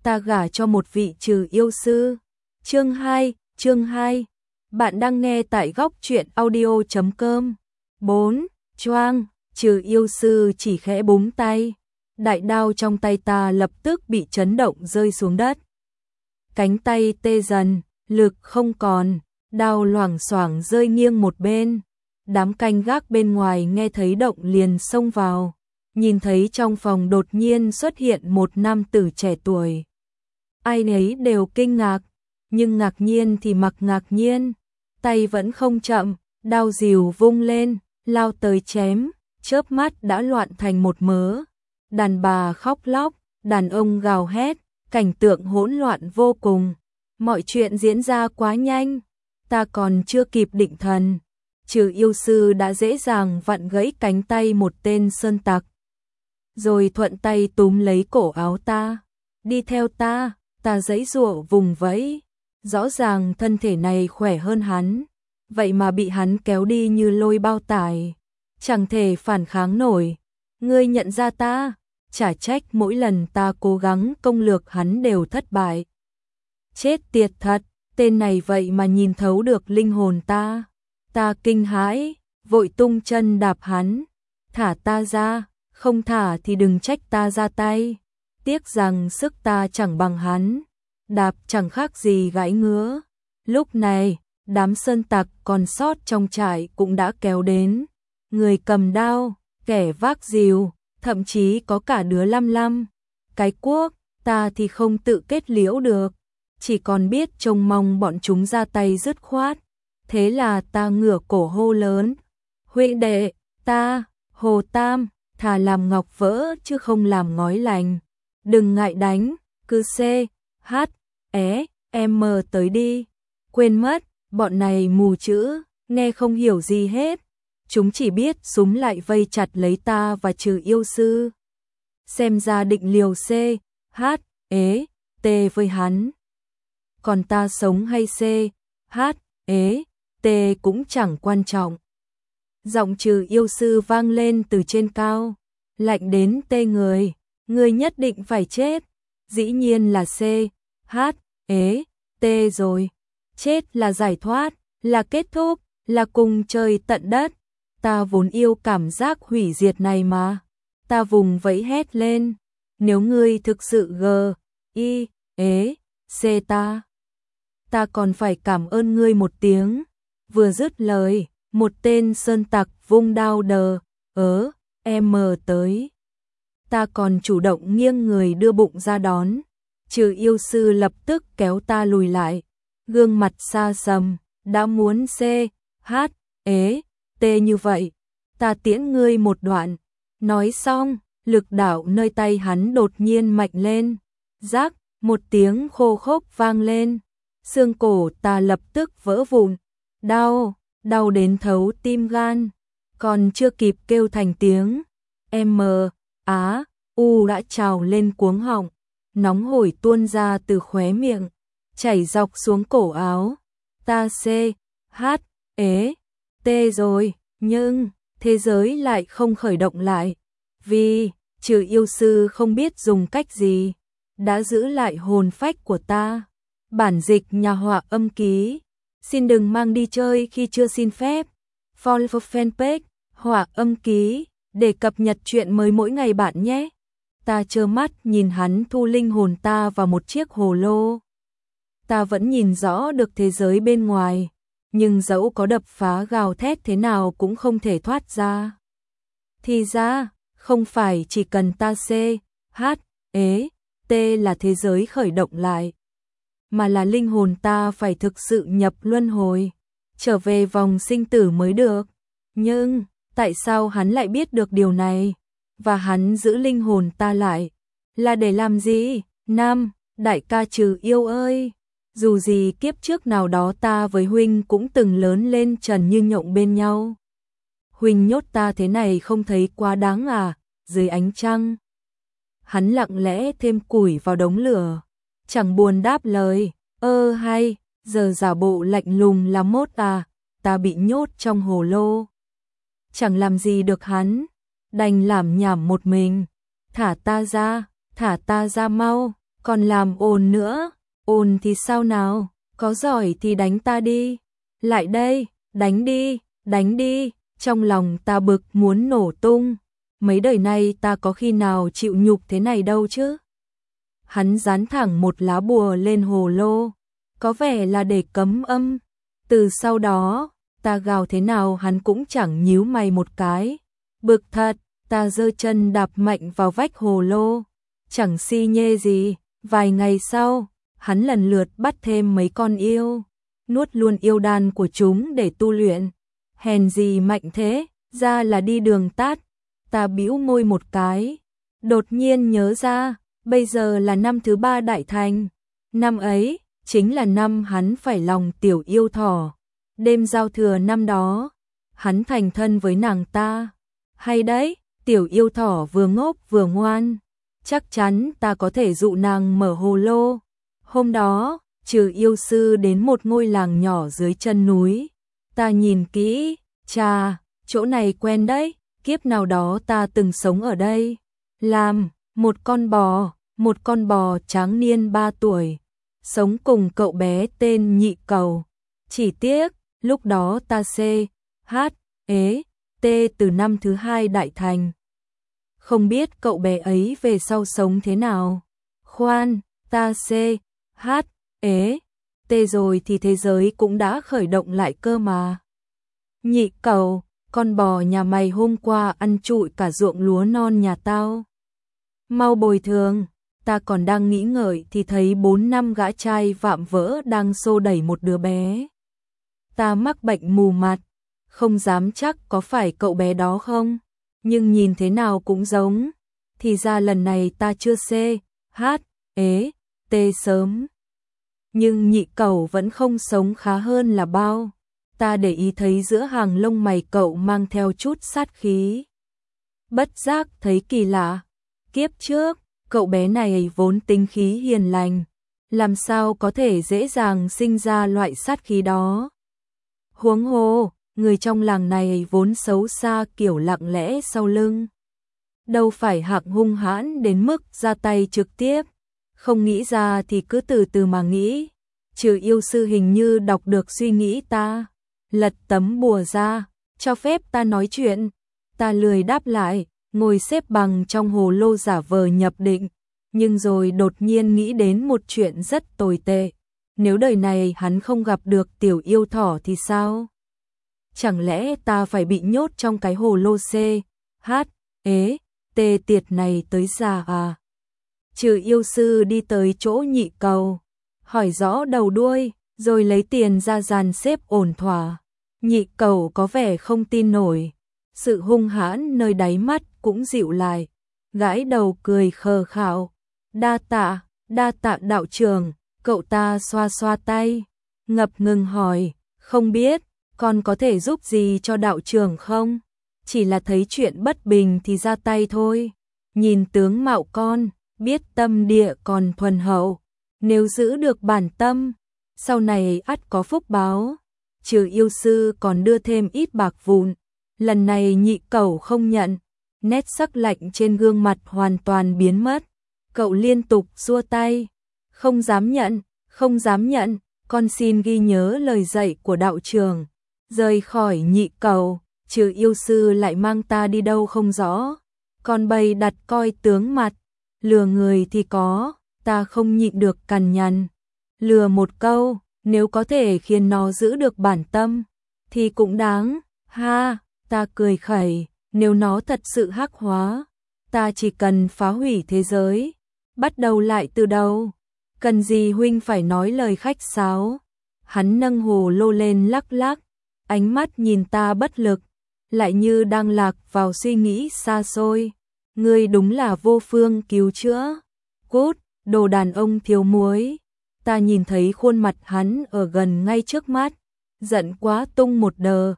ta gả cho một vị trừ yêu sư. Chương 2. Bạn đang nghe tại góc truyện audio.com. 4. Choang, trừ yêu sư chỉ khẽ búng tay. Đại đao trong tay ta lập tức bị chấn động rơi xuống đất. Cánh tay tê dần, lực không còn, đao loảng xoảng rơi nghiêng một bên. Đám canh gác bên ngoài nghe thấy động liền xông vào. Nhìn thấy trong phòng đột nhiên xuất hiện một nam tử trẻ tuổi. Ai nấy đều kinh ngạc, nhưng ngạc nhiên thì mặc ngạc nhiên. Tay vẫn không chậm, đao rìu vung lên, lao tới chém, chớp mắt đã loạn thành một mớ. Đàn bà khóc lóc, đàn ông gào hét, cảnh tượng hỗn loạn vô cùng. Mọi chuyện diễn ra quá nhanh, ta còn chưa kịp định thần. Trừ yêu sư đã dễ dàng vặn gãy cánh tay một tên sơn tặc. Rồi thuận tay túm lấy cổ áo ta. Đi theo ta, ta giãy giụa vùng vẫy. Rõ ràng thân thể này khỏe hơn hắn, vậy mà bị hắn kéo đi như lôi bao tải. Chẳng thể phản kháng nổi. Ngươi nhận ra ta, chả trách mỗi lần ta cố gắng công lược hắn đều thất bại. Chết tiệt thật, tên này vậy mà nhìn thấu được linh hồn ta. Ta kinh hãi, vội tung chân đạp hắn. Thả ta ra, không thả thì đừng trách ta ra tay. Tiếc rằng sức ta chẳng bằng hắn. Đạp chẳng khác gì gãi ngứa. Lúc này, đám sơn tặc còn sót trong trại cũng đã kéo đến. Người cầm đao, kẻ vác rìu, thậm chí có cả đứa lăm. Cái cuốc, ta thì không tự kết liễu được. Chỉ còn biết trông mong bọn chúng ra tay dứt khoát. Thế là ta ngửa cổ hô lớn. Huynh đệ, ta, Hồ Tam, thà làm ngọc vỡ chứ không làm ngói lành. Đừng ngại đánh, cứ M tới đi. Quên mất, bọn này mù chữ, nghe không hiểu gì hết. Chúng chỉ biết súng lại vây chặt lấy ta và trừ yêu sư. Xem ra định liều T với hắn. Còn ta sống hay T cũng chẳng quan trọng. Giọng trừ yêu sư vang lên từ trên cao, lạnh đến tê người. Ngươi nhất định phải chết. Dĩ nhiên là T rồi. Chết là giải thoát, là kết thúc, là cùng trời tận đất. Ta vốn yêu cảm giác hủy diệt này mà. Ta vùng vẫy hét lên. Nếu ngươi thực sự ta còn phải cảm ơn ngươi một tiếng. Vừa dứt lời, một tên sơn tặc vung đao M tới. Ta còn chủ động nghiêng người đưa bụng ra đón. Trừ yêu sư lập tức kéo ta lùi lại. Gương mặt xa sầm, đã muốn T như vậy. Ta tiễn ngươi một đoạn. Nói xong, lực đạo nơi tay hắn đột nhiên mạnh lên. Rác, một tiếng khô khốc vang lên. Xương cổ ta lập tức vỡ vụn. Đau đến thấu tim gan. Còn chưa kịp kêu thành tiếng U đã trào lên cuống họng. Nóng hổi tuôn ra từ khóe miệng, chảy dọc xuống cổ áo. Ta T rồi, nhưng thế giới lại không khởi động lại. Vì trừ yêu sư không biết dùng cách gì, đã giữ lại hồn phách của ta. Bản dịch nhà họa âm ký. Xin đừng mang đi chơi khi chưa xin phép. Follow fanpage họa âm ký để cập nhật chuyện mới mỗi ngày bạn nhé. Ta trơ mắt nhìn hắn thu linh hồn ta vào một chiếc hồ lô. Ta vẫn nhìn rõ được thế giới bên ngoài, nhưng dẫu có đập phá gào thét thế nào cũng không thể thoát ra. Thì ra, không phải chỉ cần ta T là thế giới khởi động lại, mà là linh hồn ta phải thực sự nhập luân hồi, trở về vòng sinh tử mới được. Nhưng, tại sao hắn lại biết được điều này? Và hắn giữ linh hồn ta lại là để làm gì? Đại ca trừ yêu ơi, dù gì kiếp trước nào đó ta với huynh cũng từng lớn lên trần như nhộng bên nhau. Huynh nhốt ta thế này không thấy quá đáng à? Dưới ánh trăng, hắn lặng lẽ thêm củi vào đống lửa, chẳng buồn đáp lời. Hay, giờ giả bộ lạnh lùng là mốt à? Ta bị nhốt trong hồ lô, chẳng làm gì được hắn, đành làm nhảm một mình. Thả ta ra mau. còn làm ồn nữa, ồn thì sao nào, có giỏi thì đánh ta đi, lại đây, đánh đi, trong lòng ta bực muốn nổ tung, mấy đời nay ta có khi nào chịu nhục thế này đâu chứ. Hắn dán thẳng một lá bùa lên hồ lô, có vẻ là để cấm âm, từ sau đó, ta gào thế nào hắn cũng chẳng nhíu mày một cái, bực thật, ta giơ chân đạp mạnh vào vách hồ lô, chẳng si nhê gì, vài ngày sau, hắn lần lượt bắt thêm mấy con yêu, nuốt luôn yêu đan của chúng để tu luyện, hèn gì mạnh thế, ra là đi đường tắt, ta bĩu môi một cái, đột nhiên nhớ ra, bây giờ là năm thứ 3 đại thành, năm ấy, chính là năm hắn phải lòng tiểu yêu thỏ, đêm giao thừa năm đó, hắn thành thân với nàng ta, hay đấy, tiểu yêu thỏ vừa ngốc vừa ngoan, chắc chắn ta có thể dụ nàng mở hồ lô. Hôm đó, trừ yêu sư đến một ngôi làng nhỏ dưới chân núi, ta nhìn kỹ, chà, chỗ này quen đấy, kiếp nào đó ta từng sống ở đây, làm một con bò tráng niên 3 tuổi, sống cùng cậu bé tên Nhị Cầu, chỉ tiếc, lúc đó ta T từ năm thứ 2 đại thành. Không biết cậu bé ấy về sau sống thế nào. Khoan, ta T rồi thì thế giới cũng đã khởi động lại cơ mà. Nhị Cầu, con bò nhà mày hôm qua ăn trụi cả ruộng lúa non nhà tao. Mau bồi thường, ta còn đang nghĩ ngợi thì thấy 4-5 gã trai vạm vỡ đang xô đẩy một đứa bé. Ta mắc bệnh mù mặt, không dám chắc có phải cậu bé đó không, nhưng nhìn thế nào cũng giống, thì ra lần này ta chưa T sớm. Nhưng Nhị Cầu vẫn không sống khá hơn là bao, ta để ý thấy giữa hàng lông mày cậu mang theo chút sát khí. Bất giác thấy kỳ lạ, kiếp trước, cậu bé này vốn tính khí hiền lành, làm sao có thể dễ dàng sinh ra loại sát khí đó. Huống hồ, người trong làng này vốn xấu xa kiểu lặng lẽ sau lưng. Đâu phải hạng hung hãn đến mức ra tay trực tiếp, không nghĩ ra thì cứ từ từ mà nghĩ. Trừ yêu sư hình như đọc được suy nghĩ ta, lật tấm bùa ra, cho phép ta nói chuyện. Ta lười đáp lại, ngồi xếp bằng trong hồ lô giả vờ nhập định, nhưng rồi đột nhiên nghĩ đến một chuyện rất tồi tệ. Nếu đời này hắn không gặp được tiểu yêu thỏ thì sao? Chẳng lẽ ta phải bị nhốt trong cái hồ lô tiệt này tới già à? Trừ yêu sư đi tới chỗ Nhị Cầu, hỏi rõ đầu đuôi, rồi lấy tiền ra dàn xếp ổn thỏa. Nhị Cầu có vẻ không tin nổi, sự hung hãn nơi đáy mắt cũng dịu lại, gãi đầu cười khờ khạo. Đa tạ đạo trưởng, cậu ta xoa xoa tay, ngập ngừng hỏi, không biết, con có thể giúp gì cho đạo trưởng không? Chỉ là thấy chuyện bất bình thì ra tay thôi. Nhìn tướng mạo con, biết tâm địa còn thuần hậu, nếu giữ được bản tâm, sau này ắt có phúc báo. Trừ yêu sư còn đưa thêm ít bạc vụn, lần này Nhị Cầu không nhận, nét sắc lạnh trên gương mặt hoàn toàn biến mất. Cậu liên tục xua tay, không dám nhận, con xin ghi nhớ lời dạy của đạo trưởng. Rời khỏi Nhị Cầu, Trừ yêu sư lại mang ta đi đâu không rõ, còn bày đặt coi tướng mặt, lừa người thì có, ta không nhịn được cằn nhằn. Lừa một câu, nếu có thể khiến nó giữ được bản tâm, thì cũng đáng, ha, ta cười khẩy, nếu nó thật sự hắc hóa, ta chỉ cần phá hủy thế giới, bắt đầu lại từ đầu, cần gì huynh phải nói lời khách sáo. Hắn nâng hồ lô lên lắc lắc, ánh mắt nhìn ta bất lực, lại như đang lạc vào suy nghĩ xa xôi. Ngươi đúng là vô phương cứu chữa. Cút, đồ đàn ông thiếu muối. Ta nhìn thấy khuôn mặt hắn ở gần ngay trước mắt, giận quá tung một đờ,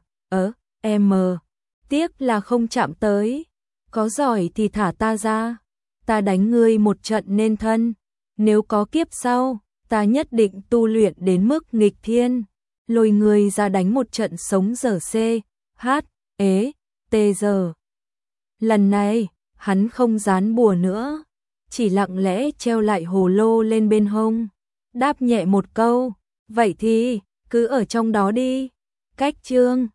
tiếc là không chạm tới. Có giỏi thì thả ta ra, ta đánh ngươi một trận nên thân. Nếu có kiếp sau, ta nhất định tu luyện đến mức nghịch thiên, lôi ngươi ra đánh một trận sống dở giờ. Lần này, hắn không dán bùa nữa, chỉ lặng lẽ treo lại hồ lô lên bên hông, đáp nhẹ một câu, vậy thì cứ ở trong đó đi. Cách chương